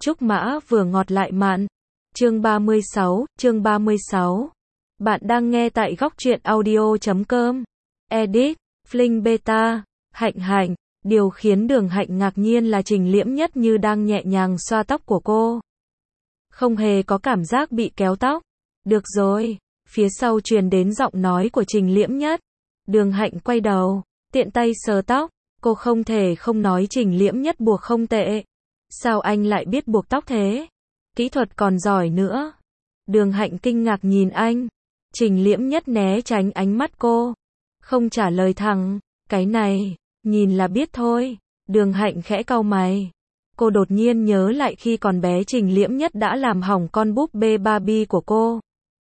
Trúc Mã vừa ngọt lại mặn. Chương 36. Bạn đang nghe tại góc truyện audio.com. Edit, Fling Beta, Hạnh. Điều khiến Đường Hạnh ngạc nhiên là Trình Liễm Nhất như đang nhẹ nhàng xoa tóc của cô. Không hề có cảm giác bị kéo tóc. Được rồi, phía sau truyền đến giọng nói của Trình Liễm Nhất. Đường Hạnh quay đầu, tiện tay sờ tóc. Cô không thể không nói Trình Liễm Nhất buộc không tệ. Sao anh lại biết buộc tóc thế? Kỹ thuật còn giỏi nữa. Đường Hạnh kinh ngạc nhìn anh. Trình Liễm Nhất né tránh ánh mắt cô. Không trả lời thẳng. Cái này, nhìn là biết thôi. Đường Hạnh khẽ cau mày. Cô đột nhiên nhớ lại khi còn bé Trình Liễm Nhất đã làm hỏng con búp bê Barbie của cô.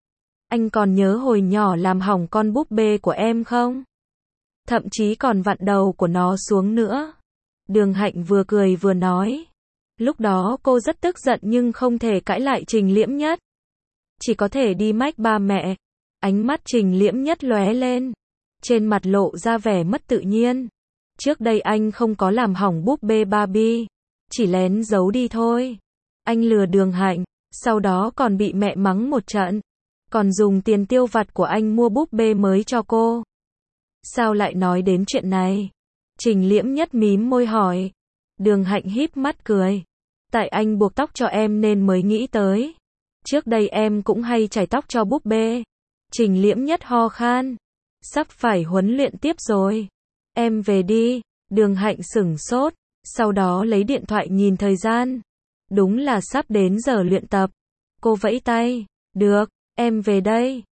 Anh còn nhớ hồi nhỏ làm hỏng con búp bê của em không? Thậm chí còn vặn đầu của nó xuống nữa. Đường Hạnh vừa cười vừa nói. Lúc đó cô rất tức giận nhưng không thể cãi lại Trình Liễm Nhất. Chỉ có thể đi mách ba mẹ. Ánh mắt Trình Liễm Nhất lóe lên. Trên mặt lộ ra vẻ mất tự nhiên. Trước đây anh không có làm hỏng búp bê Barbie. Chỉ lén giấu đi thôi. Anh lừa Đường Hạnh. Sau đó còn bị mẹ mắng một trận. Còn dùng tiền tiêu vặt của anh mua búp bê mới cho cô. Sao lại nói đến chuyện này? Trình Liễm Nhất mím môi hỏi. Đường Hạnh híp mắt cười. Tại anh buộc tóc cho em nên mới nghĩ tới. Trước đây em cũng hay chải tóc cho búp bê. Trình Liễm Nhất ho khan. Sắp phải huấn luyện tiếp rồi. Em về đi. Đường Hạnh sửng sốt. Sau đó lấy điện thoại nhìn thời gian. Đúng là sắp đến giờ luyện tập. Cô vẫy tay. Được, em về đây.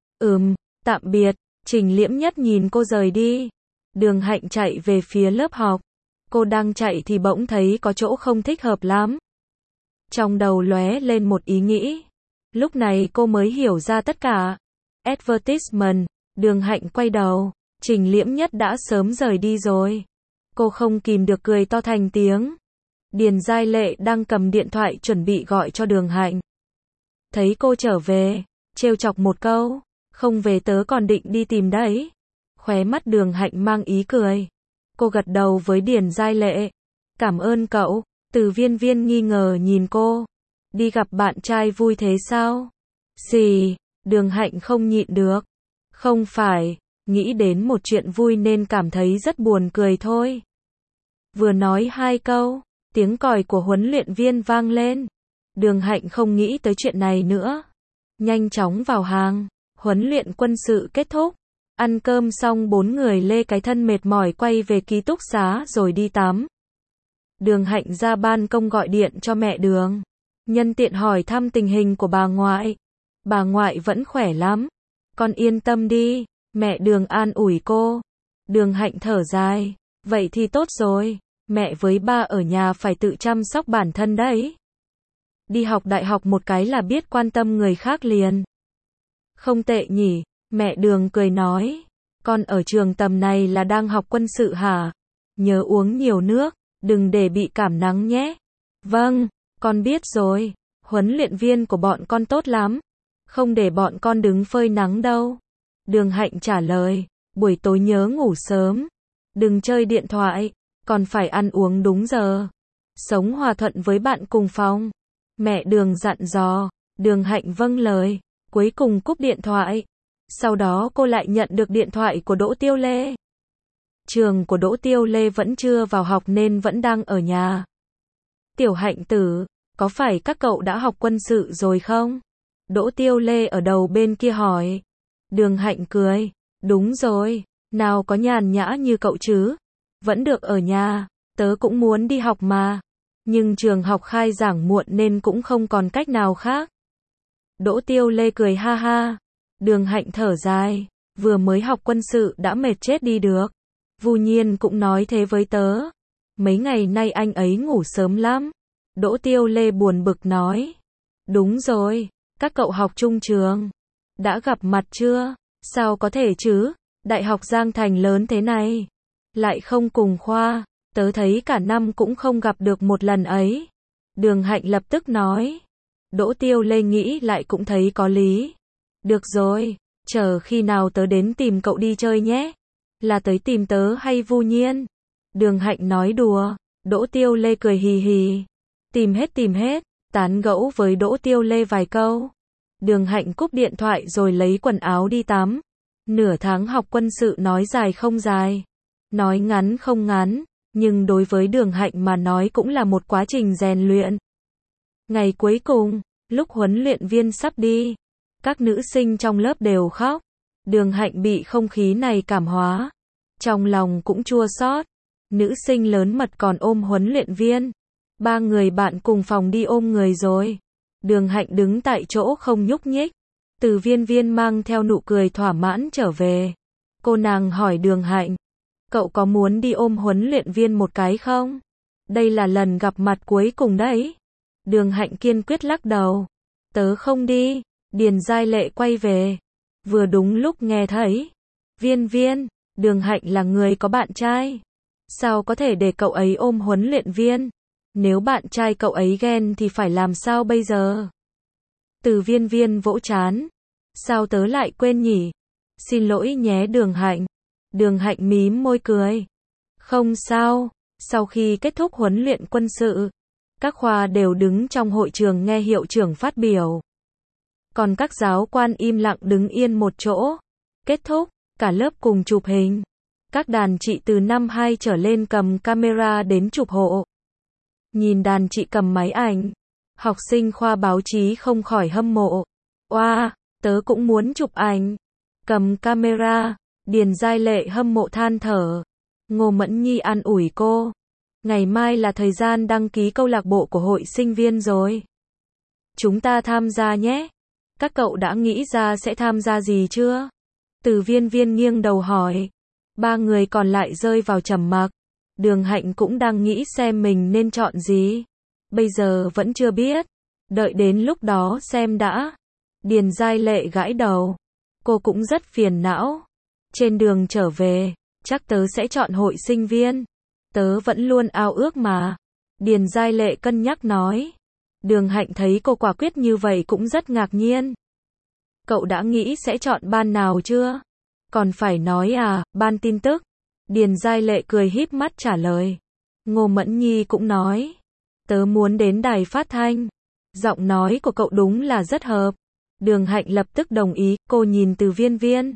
Tạm biệt. Trình Liễm Nhất nhìn cô rời đi. Đường Hạnh chạy về phía lớp học. Cô đang chạy thì bỗng thấy có chỗ không thích hợp lắm. Trong đầu lóe lên một ý nghĩ. Lúc này cô mới hiểu ra tất cả. Advertisement. Đường Hạnh quay đầu. Trình Liễm Nhất đã sớm rời đi rồi. Cô không kìm được cười to thành tiếng. Điền Giai Lệ đang cầm điện thoại chuẩn bị gọi cho Đường Hạnh. Thấy cô trở về, trêu chọc một câu. Không về tớ còn định đi tìm đấy. Khóe mắt Đường Hạnh mang ý cười. Cô gật đầu với Điền Giai Lệ. Cảm ơn cậu. Từ Viên Viên nghi ngờ nhìn cô. Đi gặp bạn trai vui thế sao? Gì? Đường Hạnh không nhịn được. Không phải, nghĩ đến một chuyện vui nên cảm thấy rất buồn cười thôi. Vừa nói hai câu, tiếng còi của huấn luyện viên vang lên. Đường Hạnh không nghĩ tới chuyện này nữa. Nhanh chóng vào hàng, huấn luyện quân sự kết thúc. Ăn cơm xong bốn người lê cái thân mệt mỏi quay về ký túc xá rồi đi tắm. Đường Hạnh ra ban công gọi điện cho mẹ Đường. Nhân tiện hỏi thăm tình hình của bà ngoại. Bà ngoại vẫn khỏe lắm. Con yên tâm đi. Mẹ Đường an ủi cô. Đường Hạnh thở dài. Vậy thì tốt rồi. Mẹ với ba ở nhà phải tự chăm sóc bản thân đấy. Đi học đại học một cái là biết quan tâm người khác liền. Không tệ nhỉ. Mẹ Đường cười nói. Con ở trường tầm này là đang học quân sự hả? Nhớ uống nhiều nước. Đừng để bị cảm nắng nhé. Vâng, con biết rồi. Huấn luyện viên của bọn con tốt lắm. Không để bọn con đứng phơi nắng đâu. Đường Hạnh trả lời. Buổi tối nhớ ngủ sớm. Đừng chơi điện thoại. Còn phải ăn uống đúng giờ. Sống hòa thuận với bạn cùng phòng. Mẹ Đường dặn dò. Đường Hạnh vâng lời. Cuối cùng cúp điện thoại. Sau đó cô lại nhận được điện thoại của Đỗ Tiêu Lê. Trường của Đỗ Tiêu Lê vẫn chưa vào học nên vẫn đang ở nhà. Tiểu Hạnh tử, có phải các cậu đã học quân sự rồi không? Đỗ Tiêu Lê ở đầu bên kia hỏi. Đường Hạnh cười. Đúng rồi, nào có nhàn nhã như cậu chứ. Vẫn được ở nhà, tớ cũng muốn đi học mà. Nhưng trường học khai giảng muộn nên cũng không còn cách nào khác. Đỗ Tiêu Lê cười ha ha. Đường Hạnh thở dài. Vừa mới học quân sự đã mệt chết đi được. Vu Nhiên cũng nói thế với tớ. Mấy ngày nay anh ấy ngủ sớm lắm. Đỗ Tiêu Lê buồn bực nói. Đúng rồi, các cậu học chung trường. Đã gặp mặt chưa? Sao có thể chứ? Đại học Giang Thành lớn thế này. Lại không cùng khoa. Tớ thấy cả năm cũng không gặp được một lần ấy. Đường Hạnh lập tức nói. Đỗ Tiêu Lê nghĩ lại cũng thấy có lý. Được rồi, chờ khi nào tớ đến tìm cậu đi chơi nhé. Là tới tìm tớ hay Vu Nhiên? Đường Hạnh nói đùa. Đỗ Tiêu Lê cười hì hì. Tìm hết. tán gẫu với Đỗ Tiêu Lê vài câu. Đường Hạnh cúp điện thoại rồi lấy quần áo đi tắm. Nửa tháng học quân sự nói dài không dài, nói ngắn không ngắn, nhưng đối với Đường Hạnh mà nói cũng là một quá trình rèn luyện. Ngày cuối cùng, lúc huấn luyện viên sắp đi, các nữ sinh trong lớp đều khóc. Đường Hạnh bị không khí này cảm hóa, trong lòng cũng chua xót. Nữ sinh lớn mật còn ôm huấn luyện viên. 3 người bạn cùng phòng đi ôm người rồi. Đường Hạnh đứng tại chỗ không nhúc nhích. Từ Viên Viên mang theo nụ cười thỏa mãn trở về. Cô nàng hỏi Đường Hạnh, cậu có muốn đi ôm huấn luyện viên một cái không? Đây là lần gặp mặt cuối cùng đấy. Đường Hạnh kiên quyết lắc đầu. Tớ không đi. Điền Giai Lệ quay về. Vừa đúng lúc nghe thấy. Viên Viên, Đường Hạnh là người có bạn trai. Sao có thể để cậu ấy ôm huấn luyện viên? Nếu bạn trai cậu ấy ghen thì phải làm sao bây giờ? Từ Viên Viên vỗ trán. Sao tớ lại quên nhỉ? Xin lỗi nhé Đường Hạnh. Đường Hạnh mím môi cười. Không sao. Sau khi kết thúc huấn luyện quân sự, các khoa đều đứng trong hội trường nghe hiệu trưởng phát biểu. Còn các giáo quan im lặng đứng yên một chỗ. Kết thúc, cả lớp cùng chụp hình. Các đàn chị từ năm 2 trở lên cầm camera đến chụp hộ. Nhìn đàn chị cầm máy ảnh, học sinh khoa báo chí không khỏi hâm mộ. Oa, tớ cũng muốn chụp ảnh. Cầm camera, Điền Giai Lệ hâm mộ than thở. Ngô Mẫn Nhi an ủi cô. Ngày mai là thời gian đăng ký câu lạc bộ của hội sinh viên rồi. Chúng ta tham gia nhé. Các cậu đã nghĩ ra sẽ tham gia gì chưa? Từ Viên Viên nghiêng đầu hỏi. 3 người còn lại rơi vào trầm mặc. Đường Hạnh cũng đang nghĩ xem mình nên chọn gì. Bây giờ vẫn chưa biết. Đợi đến lúc đó xem đã. Điền Giai Lệ gãi đầu. Cô cũng rất phiền não. Trên đường trở về, chắc tớ sẽ chọn hội sinh viên. Tớ vẫn luôn ao ước mà. Điền Giai Lệ cân nhắc nói. Đường Hạnh thấy cô quả quyết như vậy cũng rất ngạc nhiên. Cậu đã nghĩ sẽ chọn ban nào chưa? Còn phải nói à, ban tin tức. Điền Giai Lệ cười híp mắt trả lời. Ngô Mẫn Nhi cũng nói. Tớ muốn đến đài phát thanh. Giọng nói của cậu đúng là rất hợp. Đường Hạnh lập tức đồng ý, cô nhìn Từ Viên Viên.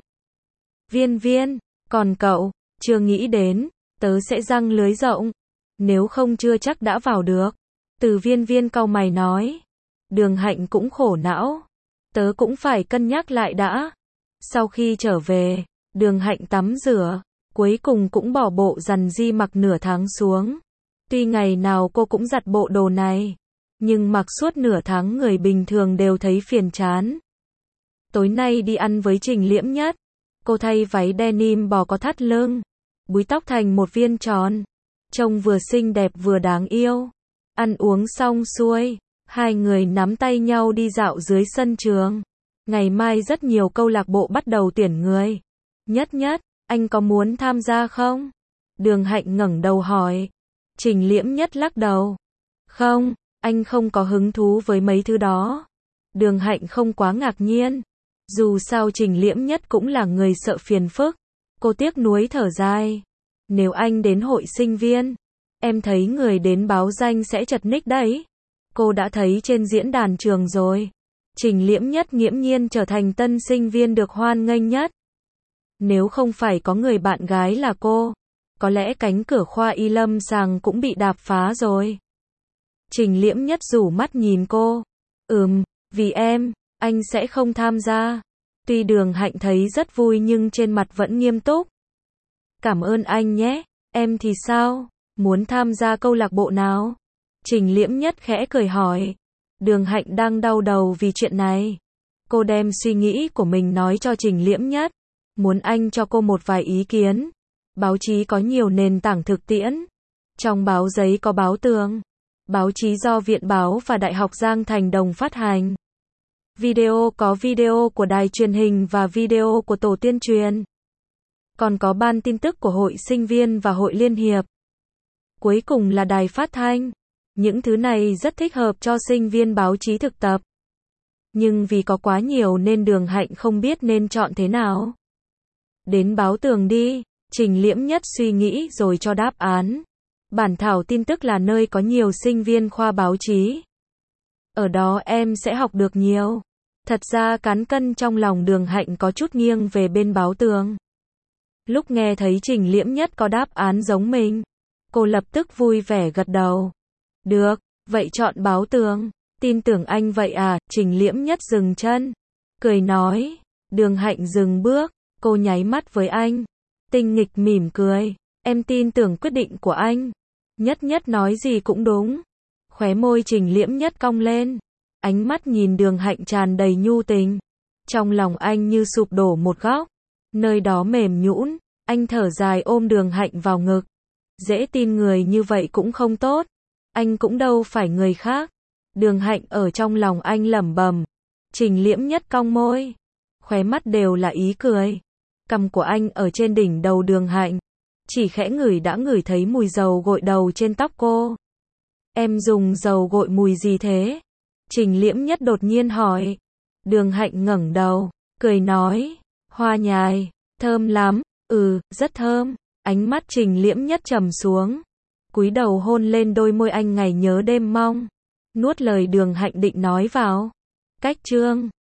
Viên Viên, còn cậu, chưa nghĩ đến, tớ sẽ giăng lưới rộng. Nếu không chưa chắc đã vào được. Từ Viên Viên cau mày nói. Đường Hạnh cũng khổ não. Tớ cũng phải cân nhắc lại đã. Sau khi trở về, Đường Hạnh tắm rửa, cuối cùng cũng bỏ bộ rằn di mặc nửa tháng xuống. Tuy ngày nào cô cũng giặt bộ đồ này, nhưng mặc suốt nửa tháng người bình thường đều thấy phiền chán. Tối nay đi ăn với Trình Liễm Nhất. Cô thay váy denim bò có thắt lưng, búi tóc thành một viên tròn, trông vừa xinh đẹp vừa đáng yêu. Ăn uống xong xuôi, hai người nắm tay nhau đi dạo dưới sân trường. Ngày mai rất nhiều câu lạc bộ bắt đầu tuyển người. Nhất Nhất, anh có muốn tham gia không? Đường Hạnh ngẩng đầu hỏi. Trình Liễm Nhất lắc đầu. Không, anh không có hứng thú với mấy thứ đó. Đường Hạnh không quá ngạc nhiên. Dù sao Trình Liễm Nhất cũng là người sợ phiền phức. Cô tiếc nuối thở dài. Nếu anh đến hội sinh viên, em thấy người đến báo danh sẽ chật ních đấy. Cô đã thấy trên diễn đàn trường rồi. Trình Liễm Nhất nghiễm nhiên trở thành tân sinh viên được hoan nghênh nhất. Nếu không phải có người bạn gái là cô, có lẽ cánh cửa khoa y lâm sàng cũng bị đạp phá rồi. Trình Liễm Nhất rủ mắt nhìn cô. Vì em, anh sẽ không tham gia. Tuy Đường Hạnh thấy rất vui nhưng trên mặt vẫn nghiêm túc. Cảm ơn anh nhé, em thì sao? Muốn tham gia câu lạc bộ nào? Trình Liễm Nhất khẽ cười hỏi. Đường Hạnh đang đau đầu vì chuyện này. Cô đem suy nghĩ của mình nói cho Trình Liễm Nhất. Muốn anh cho cô một vài ý kiến. Báo chí có nhiều nền tảng thực tiễn. Trong báo giấy có báo tường. Báo chí do Viện Báo và Đại học Giang Thành đồng phát hành. Video có video của đài truyền hình và video của tổ tuyên truyền. Còn có ban tin tức của hội sinh viên và hội liên hiệp. Cuối cùng là đài phát thanh. Những thứ này rất thích hợp cho sinh viên báo chí thực tập. Nhưng vì có quá nhiều nên Đường Hạnh không biết nên chọn thế nào. Đến báo tường đi, Trình Liễm Nhất suy nghĩ rồi cho đáp án. Bản thảo tin tức là nơi có nhiều sinh viên khoa báo chí. Ở đó em sẽ học được nhiều. Thật ra cán cân trong lòng Đường Hạnh có chút nghiêng về bên Báo Tường. Lúc nghe thấy Trình Liễm Nhất có đáp án giống mình, cô lập tức vui vẻ gật đầu. Được, vậy chọn Báo Tường. Tin tưởng anh vậy à? Trình Liễm Nhất dừng chân, cười nói. Đường Hạnh dừng bước, cô nháy mắt với anh. Tinh nghịch mỉm cười. Em tin tưởng quyết định của anh. Nhất Nhất nói gì cũng đúng. Khóe môi Trình Liễm Nhất cong lên. Ánh mắt nhìn Đường Hạnh tràn đầy nhu tình. Trong lòng anh như sụp đổ một góc. Nơi đó mềm nhũn, anh thở dài ôm Đường Hạnh vào ngực. Dễ tin người như vậy cũng không tốt. Anh cũng đâu phải người khác. Đường Hạnh ở trong lòng anh lẩm bẩm. Trình Liễm Nhất cong môi. Khóe mắt đều là ý cười. Cằm của anh ở trên đỉnh đầu Đường Hạnh. Chỉ khẽ ngửi đã ngửi thấy mùi dầu gội đầu trên tóc cô. Em dùng dầu gội mùi gì thế? Trình Liễm Nhất đột nhiên hỏi. Đường Hạnh ngẩng đầu, cười nói. Hoa nhài, thơm lắm. Rất thơm. Ánh mắt Trình Liễm Nhất trầm xuống. Cúi đầu hôn lên đôi môi anh ngày nhớ đêm mong. Nuốt lời Đường Hạnh định nói vào. Cách chương